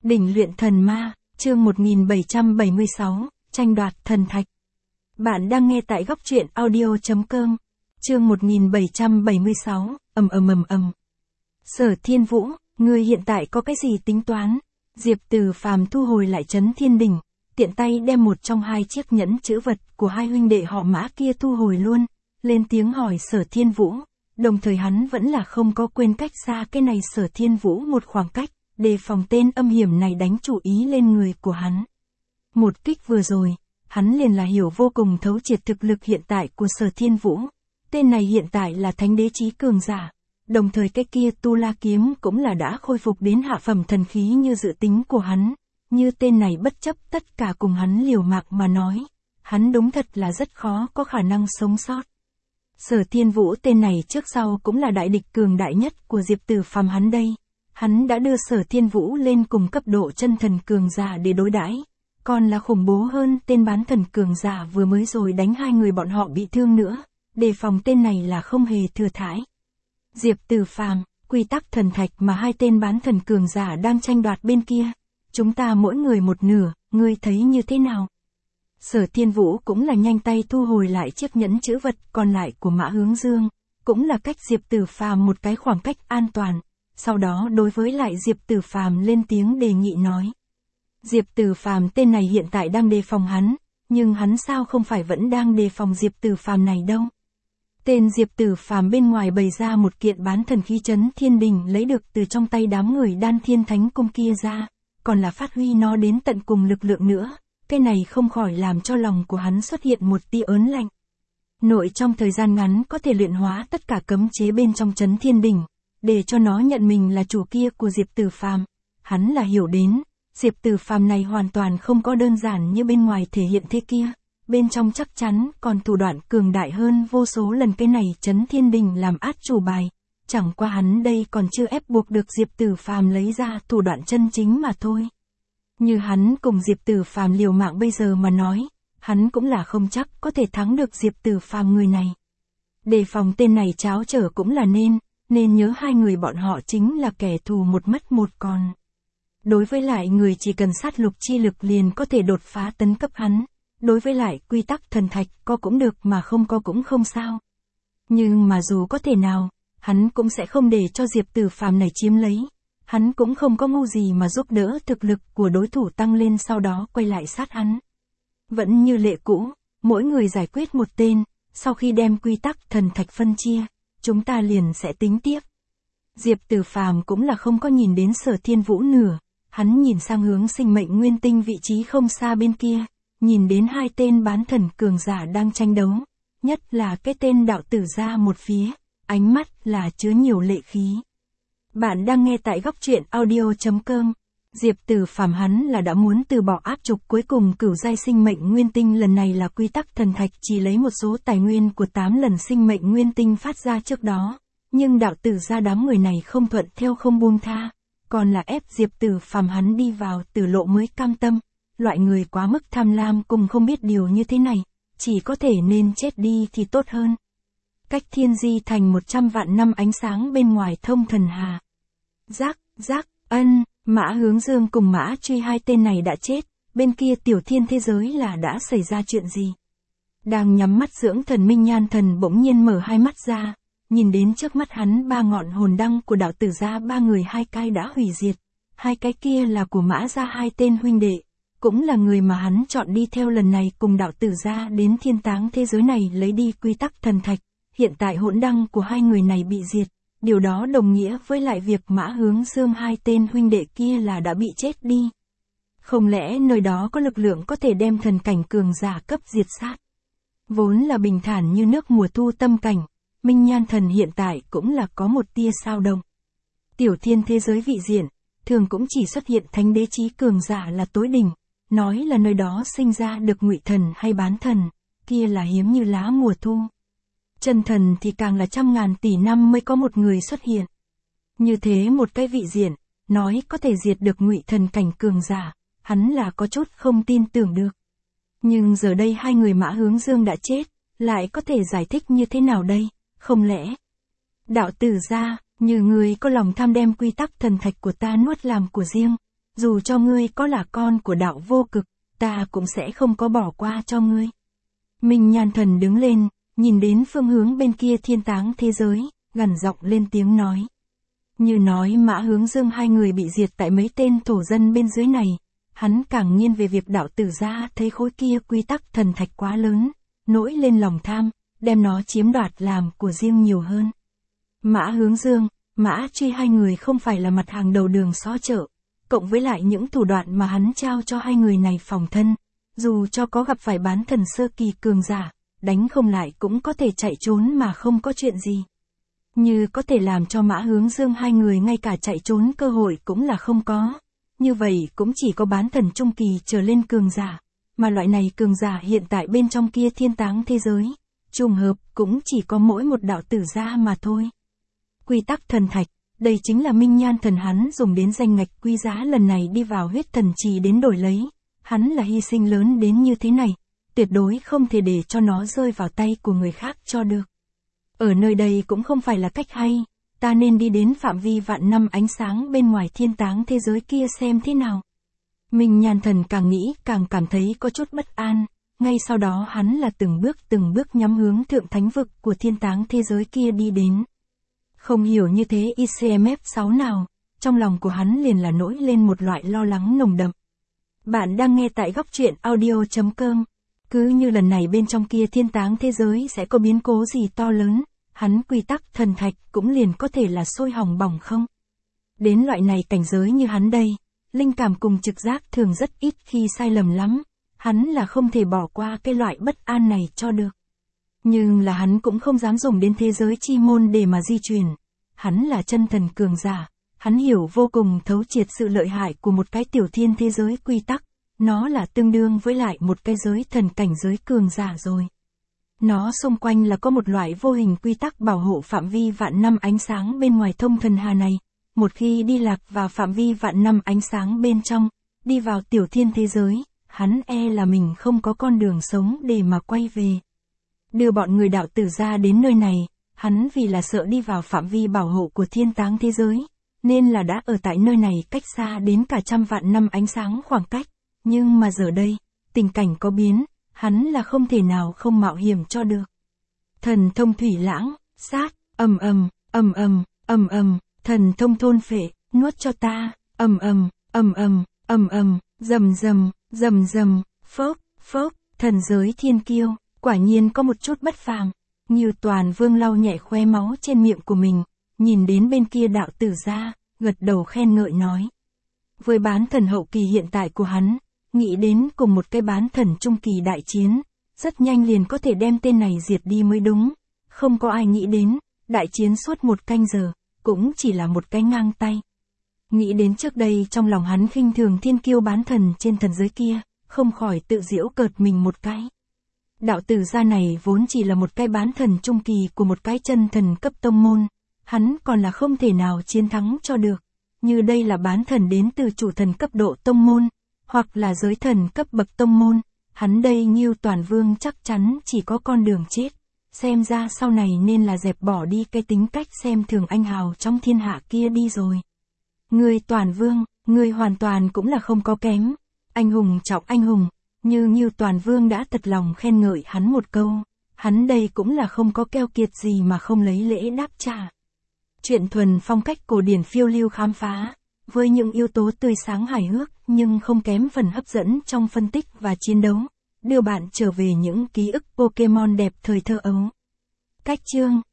Đỉnh luyện thần ma, chương 1776, tranh đoạt thần thạch. Bạn đang nghe tại góc truyện audio.com. Chương 1776, Sở Thiên Vũ, ngươi hiện tại có cái gì tính toán? Diệp Từ Phàm thu hồi lại Trấn Thiên Đỉnh, tiện tay đem một trong hai chiếc nhẫn chữ vật của hai huynh đệ họ Mã kia thu hồi luôn, lên tiếng hỏi Sở Thiên Vũ, đồng thời hắn vẫn là không có quên cách xa cái này Sở Thiên Vũ một khoảng cách, đề phòng tên âm hiểm này đánh chủ ý lên người của hắn. Một kích vừa rồi, hắn liền là hiểu vô cùng thấu triệt thực lực hiện tại của Sở Thiên Vũ. Tên này hiện tại là thánh đế chí cường giả, đồng thời cái kia Tu La kiếm cũng là đã khôi phục đến hạ phẩm thần khí như dự tính của hắn. Như tên này bất chấp tất cả cùng hắn liều mạng mà nói, hắn đúng thật là rất khó có khả năng sống sót. Sở Thiên Vũ tên này trước sau cũng là đại địch cường đại nhất của Diệp Từ Phàm hắn đây. Hắn đã đưa Sở Thiên Vũ lên cùng cấp độ chân thần cường giả để đối đãi, còn là khủng bố hơn tên bán thần cường giả vừa mới rồi đánh hai người bọn họ bị thương nữa, đề phòng tên này là không hề thừa thãi. Diệp Từ Phàm, quy tắc thần thạch mà hai tên bán thần cường giả đang tranh đoạt bên kia, chúng ta mỗi người một nửa, ngươi thấy như thế nào? Sở Thiên Vũ cũng là nhanh tay thu hồi lại chiếc nhẫn chữ vật còn lại của Mã Hướng Dương, cũng là cách Diệp Từ Phàm một cái khoảng cách an toàn. Sau đó đối với lại Diệp Từ Phàm lên tiếng đề nghị nói. Diệp Từ Phàm tên này hiện tại đang đề phòng hắn, nhưng hắn sao không phải vẫn đang đề phòng Diệp Từ Phàm này đâu. Tên Diệp Từ Phàm bên ngoài bày ra một kiện bán thần khí Trấn Thiên Đình lấy được từ trong tay đám người Đan Thiên Thánh Cung kia ra, còn là phát huy nó đến tận cùng lực lượng nữa, cái này không khỏi làm cho lòng của hắn xuất hiện một tia ớn lạnh. Nội trong thời gian ngắn có thể luyện hóa tất cả cấm chế bên trong Trấn Thiên Đình, để cho nó nhận mình là chủ kia của Diệp Từ Phàm. Hắn là hiểu đến, Diệp Từ Phàm này hoàn toàn không có đơn giản như bên ngoài thể hiện thế kia, bên trong chắc chắn còn thủ đoạn cường đại hơn vô số lần cái này Trấn Thiên Đình làm át chủ bài, chẳng qua hắn đây còn chưa ép buộc được Diệp Từ Phàm lấy ra thủ đoạn chân chính mà thôi. Như hắn cùng Diệp Từ Phàm liều mạng bây giờ mà nói, hắn cũng là không chắc có thể thắng được Diệp Từ Phàm người này. Đề phòng tên này cháo trở cũng là nên nhớ hai người bọn họ chính là kẻ thù một mất một còn. Đối với lại người chỉ cần sát lục chi lực liền có thể đột phá tấn cấp hắn, đối với lại quy tắc thần thạch có cũng được mà không có cũng không sao. Nhưng mà dù có thể nào, hắn cũng sẽ không để cho Diệp Từ Phàm này chiếm lấy, hắn cũng không có ngu gì mà giúp đỡ thực lực của đối thủ tăng lên sau đó quay lại sát hắn. Vẫn như lệ cũ, mỗi người giải quyết một tên, sau khi đem quy tắc thần thạch phân chia, chúng ta liền sẽ tính tiếp. Diệp Từ Phàm cũng là không có nhìn đến Sở Thiên Vũ nửa, hắn nhìn sang hướng sinh mệnh nguyên tinh vị trí không xa bên kia, nhìn đến hai tên bán thần cường giả đang tranh đấu, nhất là cái tên đạo tử ra một phía, ánh mắt là chứa nhiều lệ khí. Bạn đang nghe tại góc truyện audio.com. Diệp Từ Phàm hắn là đã muốn từ bỏ áp trục cuối cùng cửu giai sinh mệnh nguyên tinh, lần này là quy tắc thần thạch chỉ lấy một số tài nguyên của 8 lần sinh mệnh nguyên tinh phát ra trước đó, nhưng đạo tử ra đám người này không thuận theo không buông tha, còn là ép Diệp Từ Phàm hắn đi vào tử lộ mới cam tâm. Loại người quá mức tham lam cùng không biết điều như thế này, chỉ có thể nên chết đi thì tốt hơn. Cách Thiên Di thành 100 vạn năm ánh sáng bên ngoài thông thần hà. Mã Hướng Dương cùng Mã Truy hai tên này đã chết, bên kia tiểu thiên thế giới là đã xảy ra chuyện gì? Đang nhắm mắt dưỡng thần Minh Nhan Thần bỗng nhiên mở hai mắt ra, nhìn đến trước mắt hắn ba ngọn hồn đăng của đạo tử gia ba người, hai cái đã hủy diệt, hai cái kia là của Mã gia hai tên huynh đệ, cũng là người mà hắn chọn đi theo lần này cùng đạo tử gia đến thiên táng thế giới này lấy đi quy tắc thần thạch. Hiện tại hỗn đăng của hai người này bị diệt, điều đó đồng nghĩa với lại việc Mã Hướng Dương hai tên huynh đệ kia là đã bị chết đi. Không lẽ nơi đó có lực lượng có thể đem thần cảnh cường giả cấp diệt sát? Vốn là bình thản như nước mùa thu tâm cảnh, Minh Nhan Thần hiện tại cũng là có một tia sao động. Tiểu thiên thế giới vị diện, thường cũng chỉ xuất hiện thánh đế chí cường giả là tối đỉnh, nói là nơi đó sinh ra được ngụy thần hay bán thần, kia là hiếm như lá mùa thu. Chân thần thì càng là trăm ngàn tỷ năm mới có một người xuất hiện. Như thế một cái vị diện, nói có thể diệt được ngụy thần cảnh cường giả, hắn là có chút không tin tưởng được. Nhưng giờ đây hai người Mã Hướng Dương đã chết, lại có thể giải thích như thế nào đây, không lẽ? Đạo tử gia, như người có lòng tham đem quy tắc thần thạch của ta nuốt làm của riêng, dù cho ngươi có là con của đạo vô cực, ta cũng sẽ không có bỏ qua cho ngươi. Minh Nhan Thần đứng lên, nhìn đến phương hướng bên kia thiên táng thế giới, gằn giọng lên tiếng nói. Như nói Mã Hướng Dương hai người bị diệt tại mấy tên thổ dân bên dưới này, hắn càng nghiêng về việc đạo tử gia thấy khối kia quy tắc thần thạch quá lớn, nổi lên lòng tham, đem nó chiếm đoạt làm của riêng nhiều hơn. Mã Hướng Dương, Mã Truy hai người không phải là mặt hàng đầu đường xó chợ, cộng với lại những thủ đoạn mà hắn trao cho hai người này phòng thân, dù cho có gặp phải bán thần sơ kỳ cường giả, đánh không lại cũng có thể chạy trốn mà không có chuyện gì. Như có thể làm cho Mã Hướng Dương hai người ngay cả chạy trốn cơ hội cũng là không có. Như vậy cũng chỉ có bán thần trung kỳ trở lên cường giả, mà loại này cường giả hiện tại bên trong kia thiên táng thế giới, trùng hợp cũng chỉ có mỗi một đạo tử gia mà thôi. Quy tắc thần thạch, đây chính là Minh Nhan Thần hắn dùng đến danh ngạch quý giá lần này đi vào huyết thần trì đến đổi lấy, hắn là hy sinh lớn đến như thế này, tuyệt đối không thể để cho nó rơi vào tay của người khác cho được. Ở nơi đây cũng không phải là cách hay, ta nên đi đến phạm vi vạn năm ánh sáng bên ngoài thiên táng thế giới kia xem thế nào. Minh Nhan Thần càng nghĩ càng cảm thấy có chút bất an, ngay sau đó hắn là từng bước nhắm hướng thượng thánh vực của thiên táng thế giới kia đi đến. Không hiểu như thế ICMF6 nào, trong lòng của hắn liền là nổi lên một loại lo lắng nồng đậm. Bạn đang nghe tại góc truyện audio.com. Cứ như lần này bên trong kia thiên táng thế giới sẽ có biến cố gì to lớn, hắn quy tắc thần thạch cũng liền có thể là sôi hỏng bỏng không. Đến loại này cảnh giới như hắn đây, linh cảm cùng trực giác thường rất ít khi sai lầm lắm, hắn là không thể bỏ qua cái loại bất an này cho được. Nhưng là hắn cũng không dám dùng đến thế giới chi môn để mà di chuyển. Hắn là chân thần cường giả, hắn hiểu vô cùng thấu triệt sự lợi hại của một cái tiểu thiên thế giới quy tắc, nó là tương đương với lại một cái giới thần cảnh giới cường giả rồi. Nó xung quanh là có một loại vô hình quy tắc bảo hộ phạm vi vạn năm ánh sáng bên ngoài thông thần hà này, một khi đi lạc vào phạm vi vạn năm ánh sáng bên trong, đi vào tiểu thiên thế giới, hắn là mình không có con đường sống để mà quay về. Đưa bọn người đạo tử ra đến nơi này, hắn vì là sợ đi vào phạm vi bảo hộ của thiên táng thế giới, nên là đã ở tại nơi này cách xa đến cả trăm vạn năm ánh sáng khoảng cách, nhưng mà giờ đây, tình cảnh có biến, hắn là không thể nào không mạo hiểm cho được. Thần thông thủy lãng, sát, ầm ầm, thần thông thôn phệ, nuốt cho ta, ầm ầm, rầm, phốc, thần giới thiên kiêu. Quả nhiên có một chút bất phàm, Ngưu Toàn Vương lau nhẹ khóe máu trên miệng của mình, nhìn đến bên kia đạo tử gia, gật đầu khen ngợi nói. Với bán thần hậu kỳ hiện tại của hắn, nghĩ đến cùng một cái bán thần trung kỳ đại chiến, rất nhanh liền có thể đem tên này diệt đi mới đúng, không có ai nghĩ đến, đại chiến suốt một canh giờ, cũng chỉ là một cái ngang tay. Nghĩ đến trước đây trong lòng hắn khinh thường thiên kiêu bán thần trên thần giới kia, không khỏi tự giễu cợt mình một cái. Đạo tử gia này vốn chỉ là một cái bán thần trung kỳ của một cái chân thần cấp tông môn, hắn còn là không thể nào chiến thắng cho được, như đây là bán thần đến từ chủ thần cấp độ tông môn, hoặc là giới thần cấp bậc tông môn, hắn đây Ngưu Toàn Vương chắc chắn chỉ có con đường chết, xem ra sau này nên là dẹp bỏ đi cái tính cách xem thường anh hào trong thiên hạ kia đi rồi. Ngươi Toàn Vương, ngươi hoàn toàn cũng là không có kém, anh hùng trọng anh hùng. Như Ngưu Toàn Vương đã thật lòng khen ngợi hắn một câu, hắn đây cũng là không có keo kiệt gì mà không lấy lễ đáp trả. Chuyện thuần phong cách cổ điển phiêu lưu khám phá, với những yếu tố tươi sáng hài hước nhưng không kém phần hấp dẫn trong phân tích và chiến đấu, đưa bạn trở về những ký ức Pokemon đẹp thời thơ ấu. Cách chương